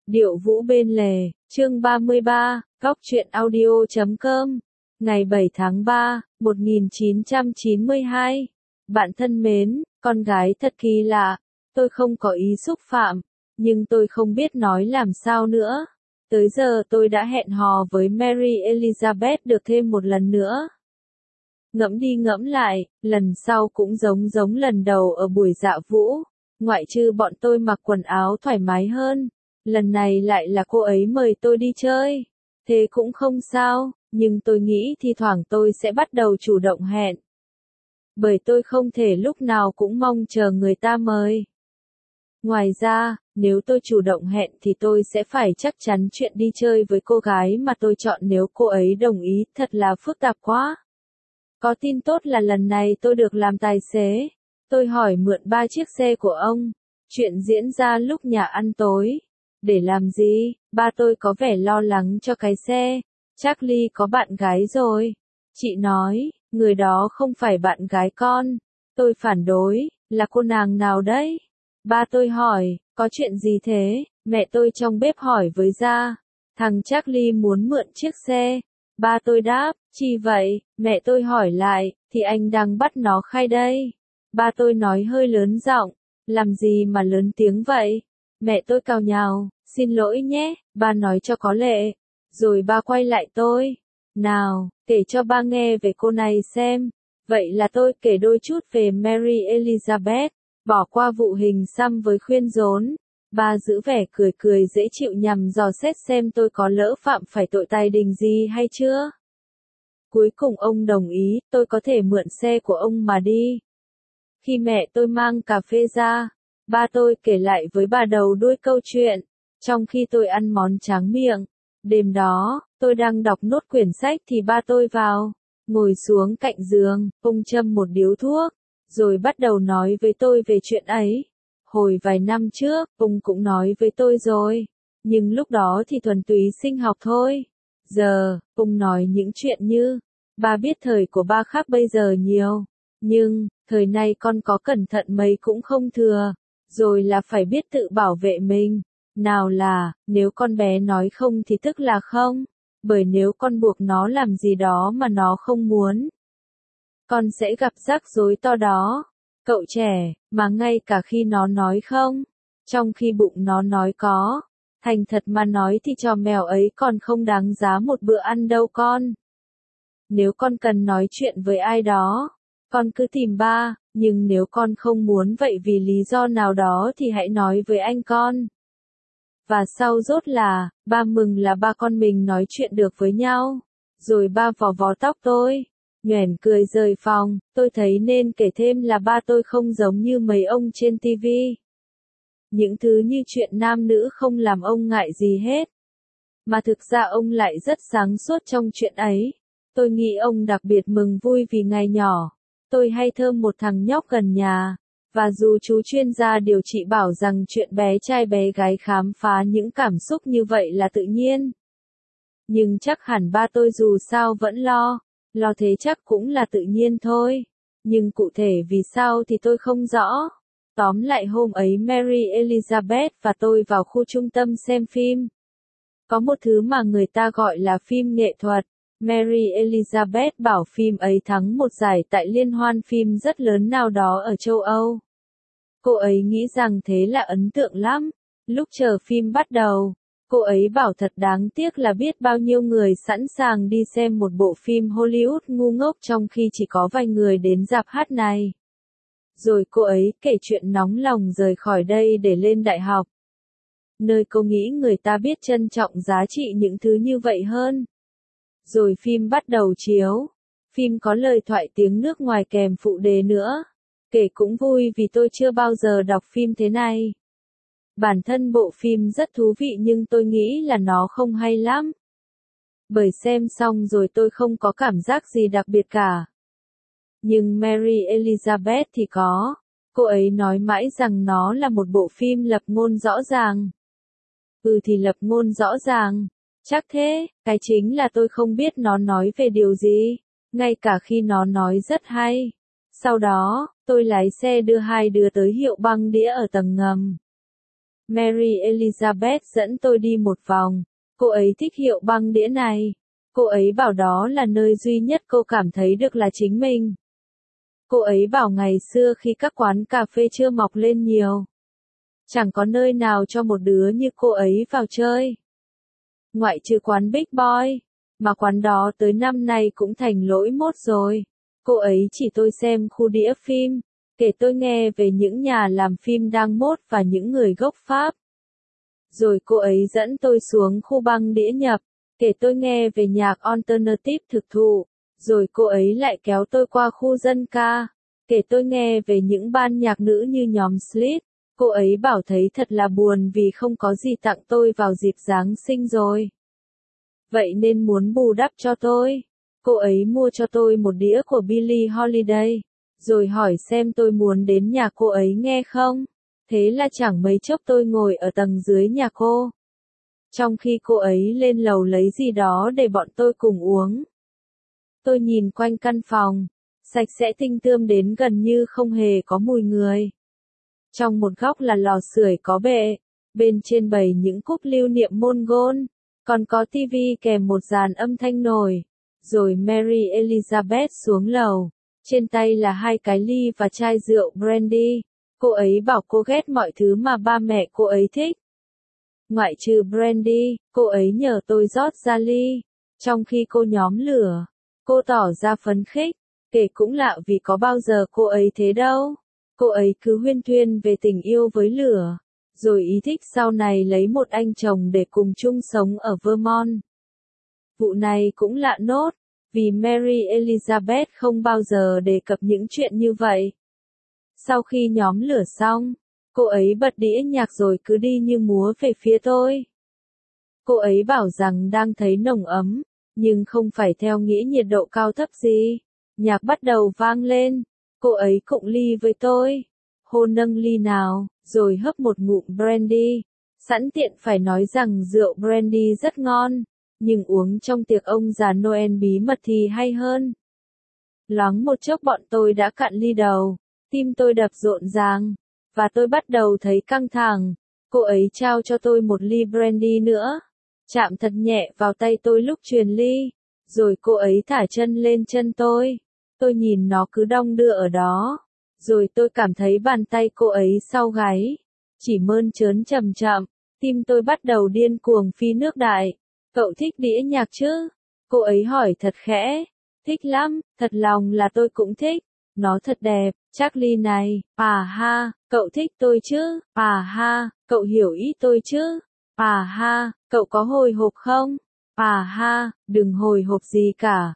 Điệu vũ bên lề, chương 33, góc truyện audio.com, ngày 7 tháng 3, 1992. Bạn thân mến, con gái thật kỳ lạ, tôi không có ý xúc phạm, nhưng tôi không biết nói làm sao nữa. Tới giờ tôi đã hẹn hò với Mary Elizabeth được thêm một lần nữa. Ngẫm đi ngẫm lại, lần sau cũng giống lần đầu ở buổi dạ vũ, ngoại trừ bọn tôi mặc quần áo thoải mái hơn. Lần này lại là cô ấy mời tôi đi chơi. Thế cũng không sao, nhưng tôi nghĩ thi thoảng tôi sẽ bắt đầu chủ động hẹn. Bởi tôi không thể lúc nào cũng mong chờ người ta mời. Ngoài ra, nếu tôi chủ động hẹn thì tôi sẽ phải chắc chắn chuyện đi chơi với cô gái mà tôi chọn nếu cô ấy đồng ý, thật là phức tạp quá. Có tin tốt là lần này tôi được làm tài xế. Tôi hỏi mượn 3 chiếc xe của ông. Chuyện diễn ra lúc nhà ăn tối. Để làm gì? Ba tôi có vẻ lo lắng cho cái xe. Charlie có bạn gái rồi. Chị nói, người đó không phải bạn gái con. Tôi phản đối, là cô nàng nào đấy? Ba tôi hỏi, có chuyện gì thế? Mẹ tôi trong bếp hỏi với ra. Thằng Charlie muốn mượn chiếc xe. Ba tôi đáp, chi vậy? Mẹ tôi hỏi lại, thì anh đang bắt nó khai đây. Ba tôi nói hơi lớn giọng, làm gì mà lớn tiếng vậy? Mẹ tôi càu nhàu, xin lỗi nhé, ba nói cho có lệ. Rồi ba quay lại tôi. Nào, kể cho ba nghe về cô này xem. Vậy là tôi kể đôi chút về Mary Elizabeth, bỏ qua vụ hình xăm với khuyên rốn. Ba giữ vẻ cười dễ chịu nhằm dò xét xem tôi có lỡ phạm phải tội tài đình gì hay chưa. Cuối cùng ông đồng ý, tôi có thể mượn xe của ông mà đi. Khi mẹ tôi mang cà phê ra, ba tôi kể lại với bà đầu đuôi câu chuyện, trong khi tôi ăn món tráng miệng. Đêm đó, tôi đang đọc nốt quyển sách thì ba tôi vào, ngồi xuống cạnh giường, ông châm một điếu thuốc, rồi bắt đầu nói với tôi về chuyện ấy. Hồi vài năm trước, ông cũng nói với tôi rồi, nhưng lúc đó thì thuần túy sinh học thôi. Giờ, ông nói những chuyện như, ba biết thời của ba khác bây giờ nhiều, nhưng, thời nay con có cẩn thận mấy cũng không thừa, rồi là phải biết tự bảo vệ mình. Nào là, nếu con bé nói không thì tức là không, bởi nếu con buộc nó làm gì đó mà nó không muốn, con sẽ gặp rắc rối to đó. Cậu trẻ, mà ngay cả khi nó nói không, trong khi bụng nó nói có, thành thật mà nói thì trò mèo ấy còn không đáng giá một bữa ăn đâu con. Nếu con cần nói chuyện với ai đó, con cứ tìm ba, nhưng nếu con không muốn vậy vì lý do nào đó thì hãy nói với anh con. Và sau rốt là, ba mừng là ba con mình nói chuyện được với nhau. Rồi ba vò vò tóc tôi, nhoẻn cười rời phòng. Tôi thấy nên kể thêm là ba tôi không giống như mấy ông trên tivi. Những thứ như chuyện nam nữ không làm ông ngại gì hết. Mà thực ra ông lại rất sáng suốt trong chuyện ấy. Tôi nghĩ ông đặc biệt mừng vui vì ngày nhỏ, tôi hay thơm một thằng nhóc gần nhà. Và dù chú chuyên gia điều trị bảo rằng chuyện bé trai bé gái khám phá những cảm xúc như vậy là tự nhiên. Nhưng chắc hẳn ba tôi dù sao vẫn lo thế chắc cũng là tự nhiên thôi. Nhưng cụ thể vì sao thì tôi không rõ. Tóm lại hôm ấy Mary Elizabeth và tôi vào khu trung tâm xem phim. Có một thứ mà người ta gọi là phim nghệ thuật. Mary Elizabeth bảo phim ấy thắng một giải tại liên hoan phim rất lớn nào đó ở châu Âu. Cô ấy nghĩ rằng thế là ấn tượng lắm. Lúc chờ phim bắt đầu, cô ấy bảo thật đáng tiếc là biết bao nhiêu người sẵn sàng đi xem một bộ phim Hollywood ngu ngốc trong khi chỉ có vài người đến rạp hát này. Rồi cô ấy kể chuyện nóng lòng rời khỏi đây để lên đại học, nơi cô nghĩ người ta biết trân trọng giá trị những thứ như vậy hơn. Rồi phim bắt đầu chiếu. Phim có lời thoại tiếng nước ngoài kèm phụ đề nữa. Kể cũng vui vì tôi chưa bao giờ đọc phim thế này. Bản thân bộ phim rất thú vị nhưng tôi nghĩ là nó không hay lắm. Bởi xem xong rồi tôi không có cảm giác gì đặc biệt cả. Nhưng Mary Elizabeth thì có. Cô ấy nói mãi rằng nó là một bộ phim lập ngôn rõ ràng. Thì lập ngôn rõ ràng. Chắc thế, cái chính là tôi không biết nó nói về điều gì, ngay cả khi nó nói rất hay. Sau đó, tôi lái xe đưa hai đứa tới hiệu băng đĩa ở tầng ngầm. Mary Elizabeth dẫn tôi đi một vòng. Cô ấy thích hiệu băng đĩa này. Cô ấy bảo đó là nơi duy nhất cô cảm thấy được là chính mình. Cô ấy bảo ngày xưa khi các quán cà phê chưa mọc lên nhiều, chẳng có nơi nào cho một đứa như cô ấy vào chơi. Ngoại trừ quán Big Boy, mà quán đó tới năm nay cũng thành lỗi mốt rồi. Cô ấy chỉ tôi xem khu đĩa phim, kể tôi nghe về những nhà làm phim đang mốt và những người gốc Pháp. Rồi cô ấy dẫn tôi xuống khu băng đĩa nhập, kể tôi nghe về nhạc alternative thực thụ. Rồi cô ấy lại kéo tôi qua khu dân ca, kể tôi nghe về những ban nhạc nữ như nhóm Slit. Cô ấy bảo thấy thật là buồn vì không có gì tặng tôi vào dịp Giáng sinh rồi. Vậy nên muốn bù đắp cho tôi, cô ấy mua cho tôi một đĩa của Billie Holiday, rồi hỏi xem tôi muốn đến nhà cô ấy nghe không. Thế là chẳng mấy chốc tôi ngồi ở tầng dưới nhà cô, trong khi cô ấy lên lầu lấy gì đó để bọn tôi cùng uống. Tôi nhìn quanh căn phòng, sạch sẽ tinh tươm đến gần như không hề có mùi người. Trong một góc là lò sưởi có bệ, bên trên bày những cúp lưu niệm Mongol, còn có tivi kèm một dàn âm thanh nổi. Rồi Mary Elizabeth xuống lầu, trên tay là 2 cái ly và chai rượu brandy. Cô ấy bảo cô ghét mọi thứ mà ba mẹ cô ấy thích. Ngoại trừ brandy, cô ấy nhờ tôi rót ra ly, trong khi cô nhóm lửa. Cô tỏ ra phấn khích, kể cũng lạ vì có bao giờ cô ấy thế đâu. Cô ấy cứ huyên thuyên về tình yêu với lửa, rồi ý thích sau này lấy một anh chồng để cùng chung sống ở Vermont. Vụ này cũng lạ nốt, vì Mary Elizabeth không bao giờ đề cập những chuyện như vậy. Sau khi nhóm lửa xong, cô ấy bật đĩa nhạc rồi cứ đi như múa về phía tôi. Cô ấy bảo rằng đang thấy nồng ấm, nhưng không phải theo nghĩa nhiệt độ cao thấp gì. Nhạc bắt đầu vang lên, cô ấy cụng ly với tôi. Hôn nâng ly nào, rồi hấp một ngụm brandy. Sẵn tiện phải nói rằng rượu brandy rất ngon, nhưng uống trong tiệc ông già Noel bí mật thì hay hơn. Loáng một chốc bọn tôi đã cạn ly đầu, tim tôi đập rộn ràng, và tôi bắt đầu thấy căng thẳng. Cô ấy trao cho tôi một ly brandy nữa, chạm thật nhẹ vào tay tôi lúc truyền ly, rồi cô ấy thả chân lên chân tôi. Tôi nhìn nó cứ đong đưa ở đó, rồi tôi cảm thấy bàn tay cô ấy sau gáy, chỉ mơn trớn chậm chậm, tim tôi bắt đầu điên cuồng phi nước đại. Cậu thích đĩa nhạc chứ? Cô ấy hỏi thật khẽ. Thích lắm, thật lòng là tôi cũng thích. Nó thật đẹp, Charlie này, à ha, cậu thích tôi chứ, à ha, cậu hiểu ý tôi chứ, à ha, cậu có hồi hộp không? À ha, đừng hồi hộp gì cả.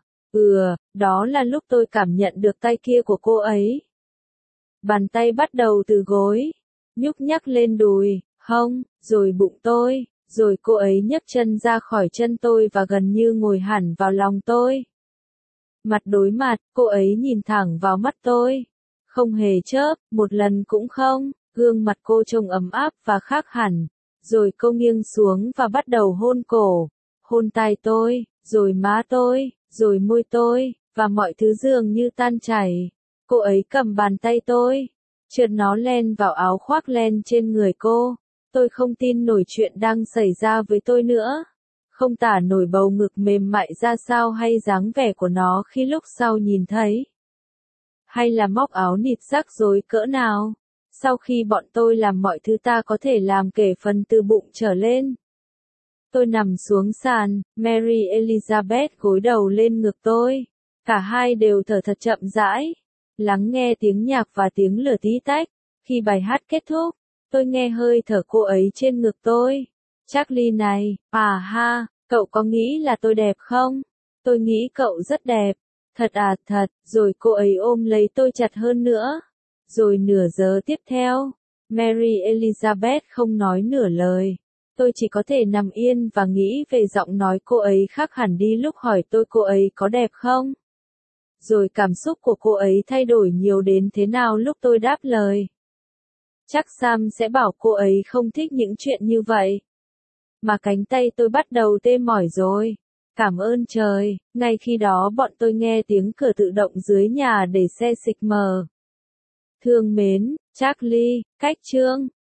Đó là lúc tôi cảm nhận được tay kia của cô ấy. Bàn tay bắt đầu từ gối, nhúc nhắc lên đùi, hông, rồi bụng tôi, rồi cô ấy nhấc chân ra khỏi chân tôi và gần như ngồi hẳn vào lòng tôi. Mặt đối mặt, cô ấy nhìn thẳng vào mắt tôi. Không hề chớp, một lần cũng không, gương mặt cô trông ấm áp và khác hẳn. Rồi cô nghiêng xuống và bắt đầu hôn cổ, hôn tai tôi, rồi má tôi, rồi môi tôi, và mọi thứ dường như tan chảy. Cô ấy cầm bàn tay tôi, trượt nó len vào áo khoác len trên người cô. Tôi không tin nổi chuyện đang xảy ra với tôi nữa. Không tả nổi bầu ngực mềm mại ra sao hay dáng vẻ của nó khi lúc sau nhìn thấy. Hay là móc áo nịt rắc rối cỡ nào. Sau khi bọn tôi làm mọi thứ ta có thể làm kể phần từ bụng trở lên. Tôi nằm xuống sàn, Mary Elizabeth gối đầu lên ngực tôi. Cả hai đều thở thật chậm rãi, lắng nghe tiếng nhạc và tiếng lửa tí tách. Khi bài hát kết thúc, tôi nghe hơi thở cô ấy trên ngực tôi. Charlie này, à ha, cậu có nghĩ là tôi đẹp không? Tôi nghĩ cậu rất đẹp. Thật à, thật. Rồi cô ấy ôm lấy tôi chặt hơn nữa. Rồi nửa giờ tiếp theo, Mary Elizabeth không nói nửa lời. Tôi chỉ có thể nằm yên và nghĩ về giọng nói cô ấy khác hẳn đi lúc hỏi tôi cô ấy có đẹp không? Rồi cảm xúc của cô ấy thay đổi nhiều đến thế nào lúc tôi đáp lời. Chắc Sam sẽ bảo cô ấy không thích những chuyện như vậy. Mà cánh tay tôi bắt đầu tê mỏi rồi. Cảm ơn trời, ngay khi đó bọn tôi nghe tiếng cửa tự động dưới nhà để xe xịch mở. Thương mến, Charlie, cách chương.